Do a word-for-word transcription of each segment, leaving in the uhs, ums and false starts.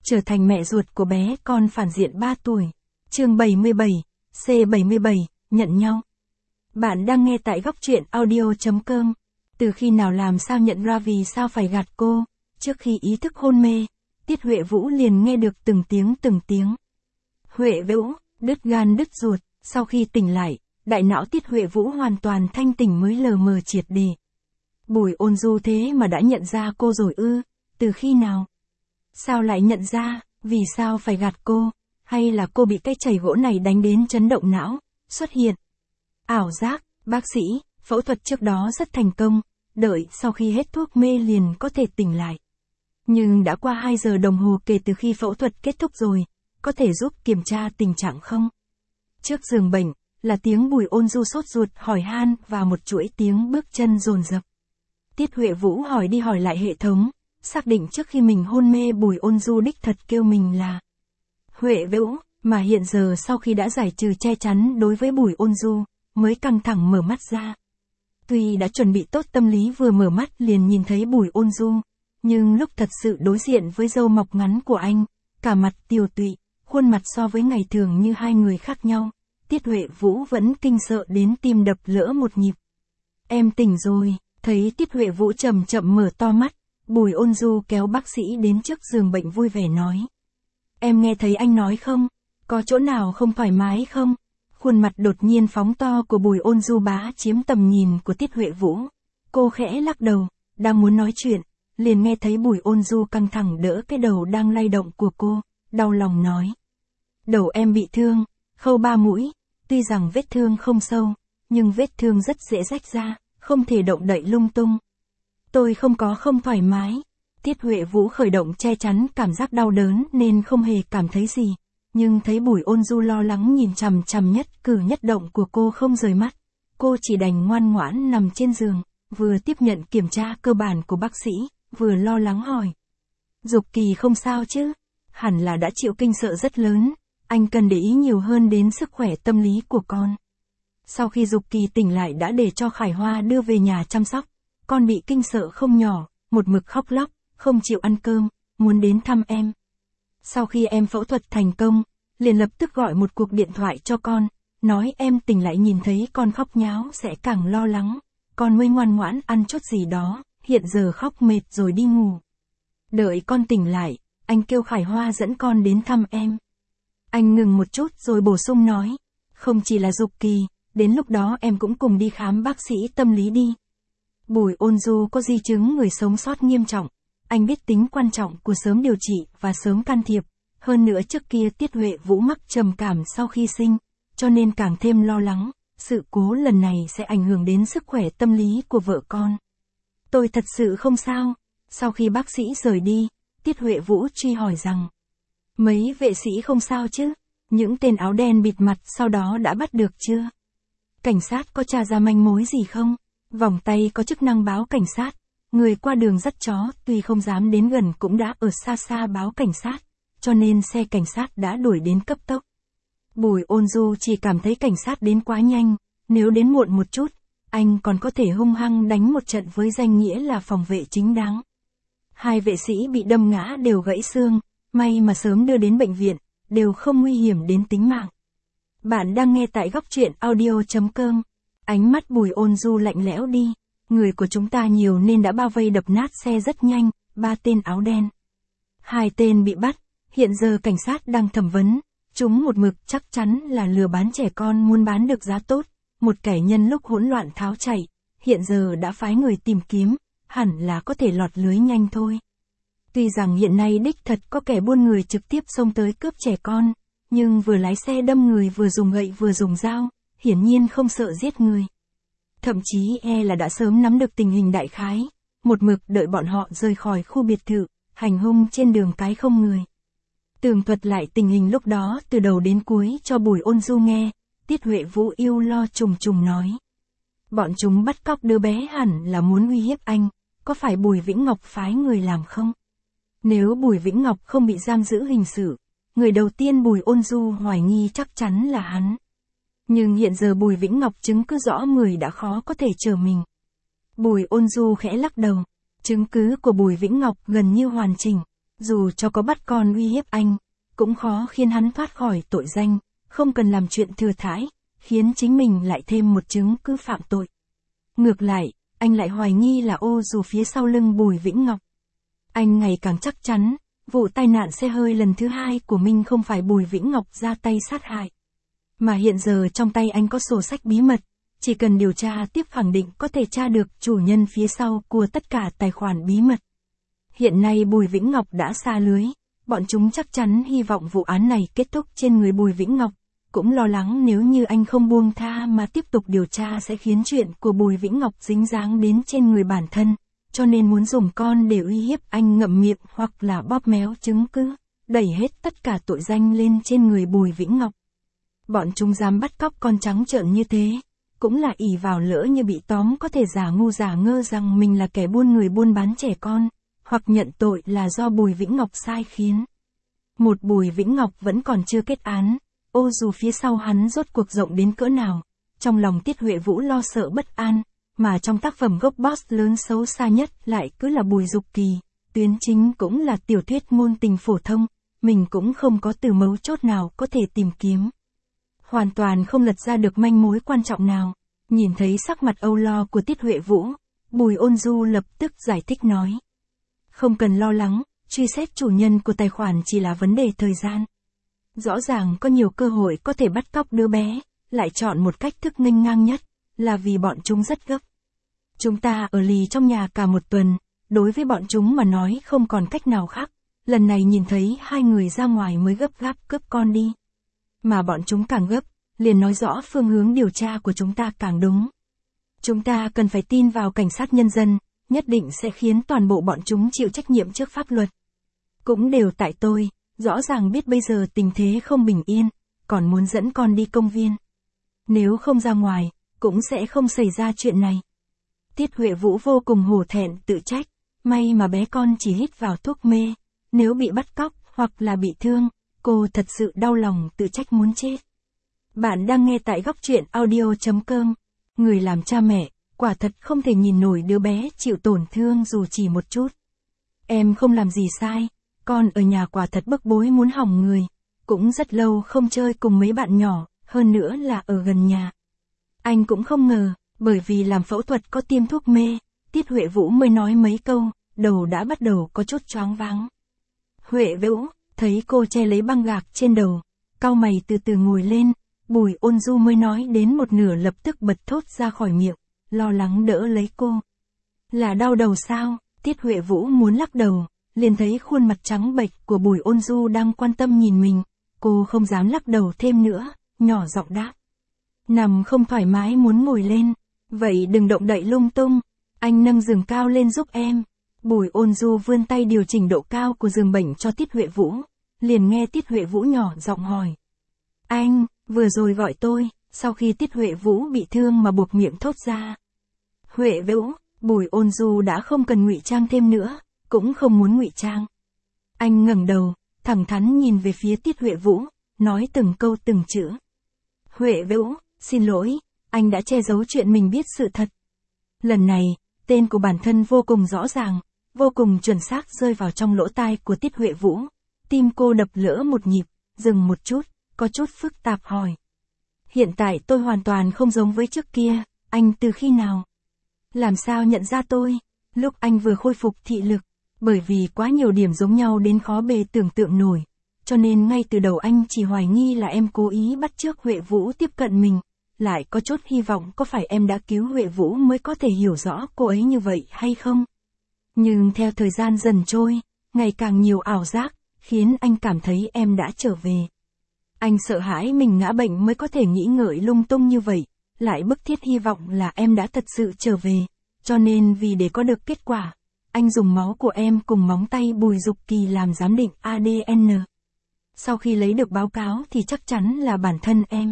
trở thành mẹ ruột của bé con phản diện ba tuổi. Chương bảy mươi bảy, C bảy mươi bảy, nhận nhau. Bạn đang nghe tại góc truyện audio chấm com. Từ khi nào làm sao nhận ra vì sao phải gạt cô, trước khi ý thức hôn mê, Tiết Huệ Vũ liền nghe được từng tiếng từng tiếng. Huệ Vũ, đứt gan đứt ruột, sau khi tỉnh lại, đại não Tiết Huệ Vũ hoàn toàn thanh tỉnh mới lờ mờ triệt để. Bùi Ôn Du thế mà đã nhận ra cô rồi ư, từ khi nào? Sao lại nhận ra, vì sao phải gạt cô, hay là cô bị cái chày gỗ này đánh đến chấn động não, xuất hiện ảo giác, bác sĩ, phẫu thuật trước đó rất thành công, đợi sau khi hết thuốc mê liền có thể tỉnh lại. Nhưng đã qua hai giờ đồng hồ kể từ khi phẫu thuật kết thúc rồi, có thể giúp kiểm tra tình trạng không? Trước giường bệnh, là tiếng Bùi Ôn Du sốt ruột hỏi han và một chuỗi tiếng bước chân dồn dập. Tiết Huệ Vũ hỏi đi hỏi lại hệ thống, xác định trước khi mình hôn mê Bùi Ôn Du đích thật kêu mình là Huệ Vũ, mà hiện giờ sau khi đã giải trừ che chắn đối với Bùi Ôn Du, mới căng thẳng mở mắt ra. Tuy đã chuẩn bị tốt tâm lý vừa mở mắt liền nhìn thấy Bùi Ôn Du, nhưng lúc thật sự đối diện với râu mọc ngắn của anh, cả mặt tiều tụy, khuôn mặt so với ngày thường như hai người khác nhau, Tiết Huệ Vũ vẫn kinh sợ đến tim đập lỡ một nhịp. Em tỉnh rồi, thấy Tiết Huệ Vũ chậm chậm mở to mắt, Bùi Ôn Du kéo bác sĩ đến trước giường bệnh vui vẻ nói. Em nghe thấy anh nói không? Có chỗ nào không thoải mái không? Khuôn mặt đột nhiên phóng to của Bùi Ôn Du bá chiếm tầm nhìn của Tiết Huệ Vũ. Cô khẽ lắc đầu, đang muốn nói chuyện, liền nghe thấy Bùi Ôn Du căng thẳng đỡ cái đầu đang lay động của cô, đau lòng nói. Đầu em bị thương, khâu ba mũi, tuy rằng vết thương không sâu, nhưng vết thương rất dễ rách ra, không thể động đậy lung tung. Tôi không có không thoải mái. Tiết Huệ Vũ khởi động che chắn cảm giác đau đớn nên không hề cảm thấy gì, nhưng thấy Bùi Ôn Du lo lắng nhìn chằm chằm nhất cử nhất động của cô không rời mắt, cô chỉ đành ngoan ngoãn nằm trên giường, vừa tiếp nhận kiểm tra cơ bản của bác sĩ, vừa lo lắng hỏi. Dục Kỳ không sao chứ? Hẳn là đã chịu kinh sợ rất lớn, anh cần để ý nhiều hơn đến sức khỏe tâm lý của con. Sau khi Dục Kỳ tỉnh lại đã để cho Khải Hoa đưa về nhà chăm sóc, con bị kinh sợ không nhỏ, một mực khóc lóc, không chịu ăn cơm, muốn đến thăm em. Sau khi em phẫu thuật thành công, liền lập tức gọi một cuộc điện thoại cho con, nói em tỉnh lại nhìn thấy con khóc nháo sẽ càng lo lắng, con mới ngoan ngoãn ăn chút gì đó, hiện giờ khóc mệt rồi đi ngủ. Đợi con tỉnh lại, anh kêu Khải Hoa dẫn con đến thăm em. Anh ngừng một chút rồi bổ sung nói, không chỉ là Dục Kỳ, đến lúc đó em cũng cùng đi khám bác sĩ tâm lý đi. Bùi Ôn Du có di chứng người sống sót nghiêm trọng, anh biết tính quan trọng của sớm điều trị và sớm can thiệp, hơn nữa trước kia Tiết Huệ Vũ mắc trầm cảm sau khi sinh, cho nên càng thêm lo lắng, sự cố lần này sẽ ảnh hưởng đến sức khỏe tâm lý của vợ con. Tôi thật sự không sao. Sau khi bác sĩ rời đi, Tiết Huệ Vũ truy hỏi rằng, mấy vệ sĩ không sao chứ? Những tên áo đen bịt mặt sau đó đã bắt được chưa? Cảnh sát có tra ra manh mối gì không? Vòng tay có chức năng báo cảnh sát, người qua đường dắt chó tuy không dám đến gần cũng đã ở xa xa báo cảnh sát, cho nên xe cảnh sát đã đuổi đến cấp tốc. Bùi Ôn Du chỉ cảm thấy cảnh sát đến quá nhanh, nếu đến muộn một chút, anh còn có thể hung hăng đánh một trận với danh nghĩa là phòng vệ chính đáng. Hai vệ sĩ bị đâm ngã đều gãy xương, may mà sớm đưa đến bệnh viện, đều không nguy hiểm đến tính mạng. Bạn đang nghe tại góc truyện audio chấm com. Ánh mắt Bùi Ôn Du lạnh lẽo đi, người của chúng ta nhiều nên đã bao vây đập nát xe rất nhanh, ba tên áo đen. Hai tên bị bắt, hiện giờ cảnh sát đang thẩm vấn, chúng một mực chắc chắn là lừa bán trẻ con muốn bán được giá tốt, một kẻ nhân lúc hỗn loạn tháo chạy, hiện giờ đã phái người tìm kiếm, hẳn là có thể lọt lưới nhanh thôi. Tuy rằng hiện nay đích thật có kẻ buôn người trực tiếp xông tới cướp trẻ con, nhưng vừa lái xe đâm người vừa dùng gậy vừa dùng dao, hiển nhiên không sợ giết người. Thậm chí e là đã sớm nắm được tình hình đại khái, một mực đợi bọn họ rời khỏi khu biệt thự, hành hung trên đường cái không người. Tường thuật lại tình hình lúc đó từ đầu đến cuối cho Bùi Ôn Du nghe, Tiết Huệ Vũ yêu lo trùng trùng nói. Bọn chúng bắt cóc đứa bé hẳn là muốn uy hiếp anh, có phải Bùi Vĩnh Ngọc phái người làm không? Nếu Bùi Vĩnh Ngọc không bị giam giữ hình sự, người đầu tiên Bùi Ôn Du hoài nghi chắc chắn là hắn. Nhưng hiện giờ Bùi Vĩnh Ngọc chứng cứ rõ mười đã khó có thể chờ mình. Bùi Ôn Du khẽ lắc đầu, chứng cứ của Bùi Vĩnh Ngọc gần như hoàn chỉnh, Dù cho có bắt con uy hiếp anh, cũng khó khiến hắn thoát khỏi tội danh, không cần làm chuyện thừa thãi, khiến chính mình lại thêm một chứng cứ phạm tội. Ngược lại, anh lại hoài nghi là ô dù phía sau lưng Bùi Vĩnh Ngọc. Anh ngày càng chắc chắn, vụ tai nạn xe hơi lần thứ hai của Minh không phải Bùi Vĩnh Ngọc ra tay sát hại. Mà hiện giờ trong tay anh có sổ sách bí mật, chỉ cần điều tra tiếp khẳng định có thể tra được chủ nhân phía sau của tất cả tài khoản bí mật. Hiện nay Bùi Vĩnh Ngọc đã xa lưới, bọn chúng chắc chắn hy vọng vụ án này kết thúc trên người Bùi Vĩnh Ngọc, cũng lo lắng nếu như anh không buông tha mà tiếp tục điều tra sẽ khiến chuyện của Bùi Vĩnh Ngọc dính dáng đến trên người bản thân, cho nên muốn dùng con để uy hiếp anh ngậm miệng hoặc là bóp méo chứng cứ, đẩy hết tất cả tội danh lên trên người Bùi Vĩnh Ngọc. Bọn chúng dám bắt cóc con trắng trợn như thế, cũng là ỷ vào lỡ như bị tóm có thể giả ngu giả ngơ rằng mình là kẻ buôn người buôn bán trẻ con, hoặc nhận tội là do Bùi Vĩnh Ngọc sai khiến. Một Bùi Vĩnh Ngọc vẫn còn chưa kết án, ô dù phía sau hắn rốt cuộc rộng đến cỡ nào, trong lòng Tiết Huệ Vũ lo sợ bất an, mà trong tác phẩm gốc boss lớn xấu xa nhất lại cứ là Bùi Dục Kỳ, tuyến chính cũng là tiểu thuyết ngôn tình phổ thông, mình cũng không có từ mấu chốt nào có thể tìm kiếm. Hoàn toàn không lật ra được manh mối quan trọng nào. Nhìn thấy sắc mặt âu lo của Tiết Huệ Vũ, Bùi Ôn Du lập tức giải thích nói. Không cần lo lắng, truy xét chủ nhân của tài khoản chỉ là vấn đề thời gian. Rõ ràng có nhiều cơ hội có thể bắt cóc đứa bé, lại chọn một cách thức nghênh ngang nhất, là vì bọn chúng rất gấp. Chúng ta ở lì trong nhà cả một tuần, đối với bọn chúng mà nói không còn cách nào khác, lần này nhìn thấy hai người ra ngoài mới gấp gáp cướp con đi. Mà bọn chúng càng gấp, liền nói rõ phương hướng điều tra của chúng ta càng đúng. Chúng ta cần phải tin vào cảnh sát nhân dân, nhất định sẽ khiến toàn bộ bọn chúng chịu trách nhiệm trước pháp luật. Cũng đều tại tôi, rõ ràng biết bây giờ tình thế không bình yên, còn muốn dẫn con đi công viên. Nếu không ra ngoài, cũng sẽ không xảy ra chuyện này. Tiết Huệ Vũ vô cùng hổ thẹn tự trách, may mà bé con chỉ hít vào thuốc mê, nếu bị bắt cóc hoặc là bị thương, cô thật sự đau lòng tự trách muốn chết. Bạn đang nghe tại góc truyện audio chấm com. Người làm cha mẹ, quả thật không thể nhìn nổi đứa bé chịu tổn thương dù chỉ một chút. Em không làm gì sai, con ở nhà quả thật bức bối muốn hỏng người, cũng rất lâu không chơi cùng mấy bạn nhỏ, hơn nữa là ở gần nhà. Anh cũng không ngờ, bởi vì làm phẫu thuật có tiêm thuốc mê, Tiết Huệ Vũ mới nói mấy câu, đầu đã bắt đầu có chút choáng váng. Huệ Vũ, thấy cô che lấy băng gạc trên đầu, cau mày từ từ ngồi lên, Bùi Ôn Du mới nói đến một nửa lập tức bật thốt ra khỏi miệng, lo lắng đỡ lấy cô. Là đau đầu sao? Tiết Huệ Vũ muốn lắc đầu, liền thấy khuôn mặt trắng bệch của Bùi Ôn Du đang quan tâm nhìn mình, cô không dám lắc đầu thêm nữa, nhỏ giọng đáp. Nằm không thoải mái muốn ngồi lên, vậy đừng động đậy lung tung, anh nâng giường cao lên giúp em. Bùi Ôn Du vươn tay điều chỉnh độ cao của giường bệnh cho Tiết Huệ Vũ, liền nghe Tiết Huệ Vũ nhỏ giọng hỏi. Anh, vừa rồi gọi tôi, sau khi Tiết Huệ Vũ bị thương mà buộc miệng thốt ra. Huệ Vũ, Bùi Ôn Du đã không cần ngụy trang thêm nữa, cũng không muốn ngụy trang. Anh ngẩng đầu, thẳng thắn nhìn về phía Tiết Huệ Vũ, nói từng câu từng chữ. Huệ Vũ, xin lỗi, anh đã che giấu chuyện mình biết sự thật. Lần này, tên của bản thân vô cùng rõ ràng, vô cùng chuẩn xác rơi vào trong lỗ tai của Tiết Huệ Vũ. Tim cô đập lỡ một nhịp, dừng một chút, có chút phức tạp hỏi. Hiện tại tôi hoàn toàn không giống với trước kia, anh từ khi nào? Làm sao nhận ra tôi? Lúc anh vừa khôi phục thị lực, bởi vì quá nhiều điểm giống nhau đến khó bề tưởng tượng nổi, cho nên ngay từ đầu anh chỉ hoài nghi là em cố ý bắt chước Huệ Vũ tiếp cận mình, lại có chút hy vọng có phải em đã cứu Huệ Vũ mới có thể hiểu rõ cô ấy như vậy hay không. Nhưng theo thời gian dần trôi, ngày càng nhiều ảo giác, khiến anh cảm thấy em đã trở về. Anh sợ hãi mình ngã bệnh mới có thể nghĩ ngợi lung tung như vậy, lại bức thiết hy vọng là em đã thật sự trở về, cho nên vì để có được kết quả, anh dùng máu của em cùng móng tay Bùi Dục Kỳ làm giám định a đê en. Sau khi lấy được báo cáo thì chắc chắn là bản thân em.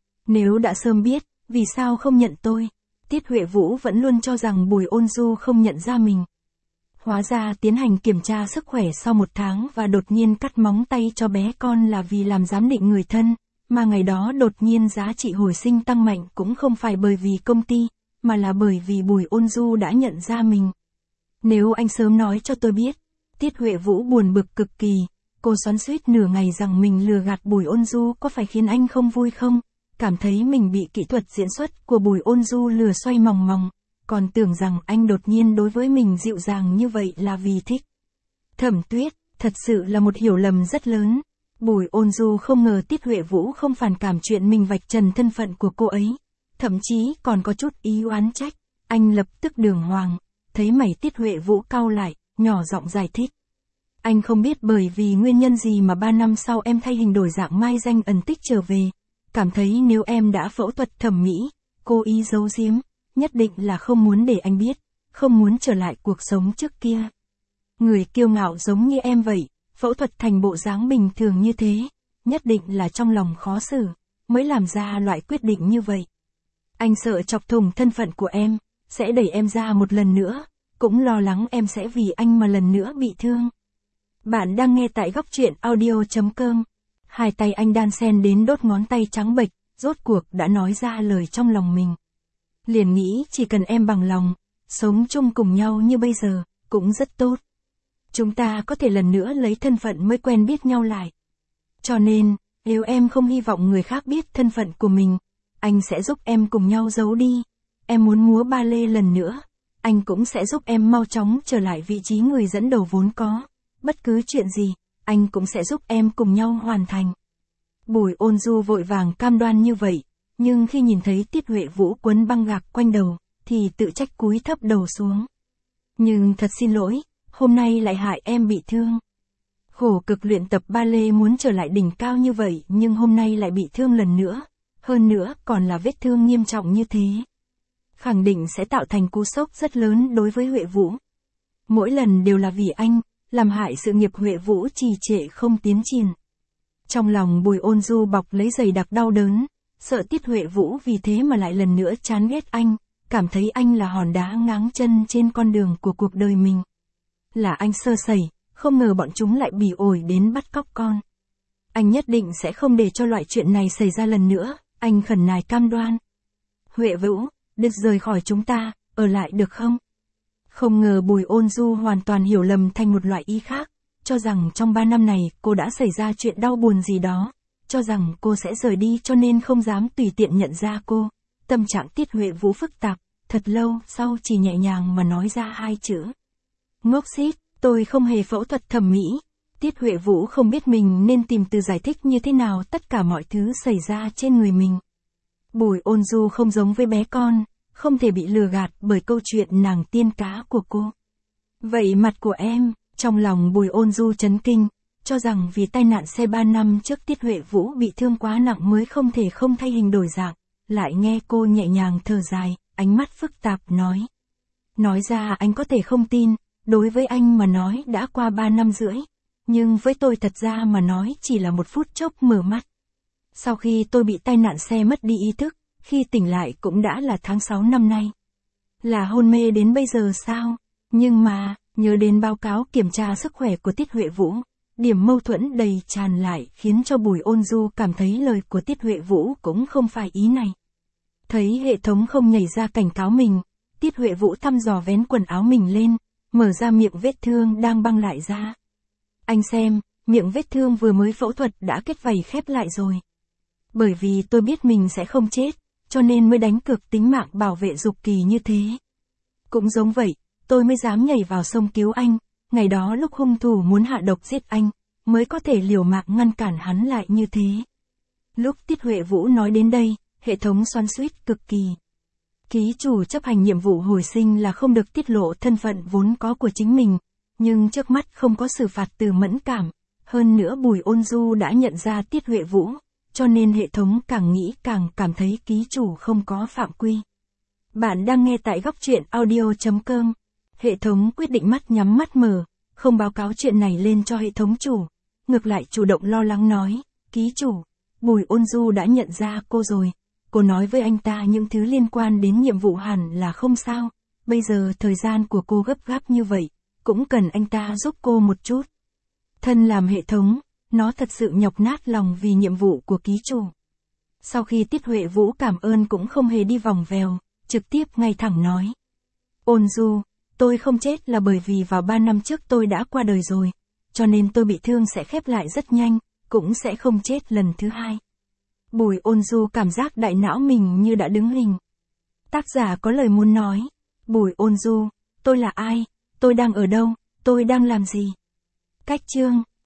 Nếu đã sớm biết, vì sao không nhận tôi? Tiết Huệ Vũ vẫn luôn cho rằng Bùi Ôn Du không nhận ra mình. Hóa ra tiến hành kiểm tra sức khỏe sau một tháng và đột nhiên cắt móng tay cho bé con là vì làm giám định người thân, mà ngày đó đột nhiên giá trị hồi sinh tăng mạnh cũng không phải bởi vì công ty, mà là bởi vì Bùi Ôn Du đã nhận ra mình. Nếu anh sớm nói cho tôi biết, Tiết Huệ Vũ buồn bực cực kỳ, cô xoắn xuýt nửa ngày rằng mình lừa gạt Bùi Ôn Du có phải khiến anh không vui không, cảm thấy mình bị kỹ thuật diễn xuất của Bùi Ôn Du lừa xoay mòng mòng, còn tưởng rằng anh đột nhiên đối với mình dịu dàng như vậy là vì thích. Thẩm Tuyết, thật sự là một hiểu lầm rất lớn. Bùi Ôn Du không ngờ Tiết Huệ Vũ không phản cảm chuyện mình vạch trần thân phận của cô ấy, thậm chí còn có chút ý oán trách. Anh lập tức đường hoàng, thấy mày Tiết Huệ Vũ cau lại, nhỏ giọng giải thích. Anh không biết bởi vì nguyên nhân gì mà ba năm sau em thay hình đổi dạng mai danh ẩn tích trở về. Cảm thấy nếu em đã phẫu thuật thẩm mỹ, cố ý giấu giếm, nhất định là không muốn để anh biết, không muốn trở lại cuộc sống trước kia. Người kiêu ngạo giống như em vậy, phẫu thuật thành bộ dáng bình thường như thế, nhất định là trong lòng khó xử, mới làm ra loại quyết định như vậy. Anh sợ chọc thủng thân phận của em, sẽ đẩy em ra một lần nữa, cũng lo lắng em sẽ vì anh mà lần nữa bị thương. Bạn đang nghe tại góc truyện audio chấm com. Hai tay anh đan sen đến đốt ngón tay trắng bệch, rốt cuộc đã nói ra lời trong lòng mình. Liền nghĩ chỉ cần em bằng lòng, sống chung cùng nhau như bây giờ, cũng rất tốt. Chúng ta có thể lần nữa lấy thân phận mới quen biết nhau lại. Cho nên, nếu em không hy vọng người khác biết thân phận của mình, anh sẽ giúp em cùng nhau giấu đi. Em muốn múa ba lê lần nữa, anh cũng sẽ giúp em mau chóng trở lại vị trí người dẫn đầu vốn có. Bất cứ chuyện gì, anh cũng sẽ giúp em cùng nhau hoàn thành. Bùi Ôn Du vội vàng cam đoan như vậy, nhưng khi nhìn thấy Tiết Huệ Vũ quấn băng gạc quanh đầu, thì tự trách cúi thấp đầu xuống. Nhưng thật xin lỗi, hôm nay lại hại em bị thương. Khổ cực luyện tập ba lê muốn trở lại đỉnh cao như vậy nhưng hôm nay lại bị thương lần nữa, hơn nữa còn là vết thương nghiêm trọng như thế. Khẳng định sẽ tạo thành cú sốc rất lớn đối với Huệ Vũ. Mỗi lần đều là vì anh, làm hại sự nghiệp Huệ Vũ trì trệ không tiến triển. Trong lòng Bùi Ôn Du bọc lấy dày đặc đau đớn, sợ Tiết Huệ Vũ vì thế mà lại lần nữa chán ghét anh, cảm thấy anh là hòn đá ngáng chân trên con đường của cuộc đời mình. Là anh sơ sẩy, không ngờ bọn chúng lại bỉ ổi đến bắt cóc con. Anh nhất định sẽ không để cho loại chuyện này xảy ra lần nữa, anh khẩn nài cam đoan. Huệ Vũ, đừng rời khỏi chúng ta, ở lại được không? Không ngờ Bùi Ôn Du hoàn toàn hiểu lầm thành một loại ý khác, cho rằng trong ba năm này cô đã xảy ra chuyện đau buồn gì đó, cho rằng cô sẽ rời đi cho nên không dám tùy tiện nhận ra cô. Tâm trạng Tiết Huệ Vũ phức tạp, thật lâu sau chỉ nhẹ nhàng mà nói ra hai chữ. Ngốc xít, tôi không hề phẫu thuật thẩm mỹ. Tiết Huệ Vũ không biết mình nên tìm từ giải thích như thế nào tất cả mọi thứ xảy ra trên người mình. Bùi Ôn Du không giống với bé con, không thể bị lừa gạt bởi câu chuyện nàng tiên cá của cô. Vậy mặt của em, trong lòng Bùi Ôn Du chấn kinh, cho rằng vì tai nạn xe ba năm trước Tiết Huệ Vũ bị thương quá nặng mới không thể không thay hình đổi dạng, lại nghe cô nhẹ nhàng thở dài, ánh mắt phức tạp nói. Nói ra anh có thể không tin, đối với anh mà nói đã qua ba năm rưỡi, nhưng với tôi thật ra mà nói chỉ là một phút chốc mở mắt. Sau khi tôi bị tai nạn xe mất đi ý thức, khi tỉnh lại cũng đã là tháng sáu năm nay. Là hôn mê đến bây giờ sao? Nhưng mà, nhớ đến báo cáo kiểm tra sức khỏe của Tiết Huệ Vũ, điểm mâu thuẫn đầy tràn lại khiến cho Bùi Ôn Du cảm thấy lời của Tiết Huệ Vũ cũng không phải ý này. Thấy hệ thống không nhảy ra cảnh cáo mình, Tiết Huệ Vũ thăm dò vén quần áo mình lên, mở ra miệng vết thương đang băng lại ra. Anh xem, miệng vết thương vừa mới phẫu thuật đã kết vảy khép lại rồi. Bởi vì tôi biết mình sẽ không chết, cho nên mới đánh cược tính mạng bảo vệ Dục Kỳ như thế. Cũng giống vậy, tôi mới dám nhảy vào sông cứu anh, ngày đó lúc hung thủ muốn hạ độc giết anh, mới có thể liều mạng ngăn cản hắn lại như thế. Lúc Tiết Huệ Vũ nói đến đây, hệ thống xoắn xuýt cực kỳ. Ký chủ chấp hành nhiệm vụ hồi sinh là không được tiết lộ thân phận vốn có của chính mình, nhưng trước mắt không có xử phạt từ mẫn cảm, hơn nữa Bùi Ôn Du đã nhận ra Tiết Huệ Vũ, cho nên hệ thống càng nghĩ càng cảm thấy ký chủ không có phạm quy. Bạn đang nghe tại góc truyện audio chấm com. Hệ thống quyết định mắt nhắm mắt mở, không báo cáo chuyện này lên cho hệ thống chủ, ngược lại chủ động lo lắng nói, ký chủ, Bùi Ôn Du đã nhận ra cô rồi, cô nói với anh ta những thứ liên quan đến nhiệm vụ hẳn là không sao, bây giờ thời gian của cô gấp gáp như vậy, cũng cần anh ta giúp cô một chút. Thân làm hệ thống, nó thật sự nhọc nát lòng vì nhiệm vụ của ký chủ. Sau khi Tiết Huệ Vũ cảm ơn cũng không hề đi vòng vèo, trực tiếp ngay thẳng nói. Ôn Du, Tôi không chết là bởi vì vào ba năm trước tôi đã qua đời rồi, cho nên tôi bị thương sẽ khép lại rất nhanh, cũng sẽ không chết lần thứ hai. Bùi Ôn Du cảm giác đại não mình như đã đứng hình. Tác giả có lời muốn nói. Bùi Ôn Du, tôi là ai? Tôi đang ở đâu? Tôi đang làm gì? Cách chương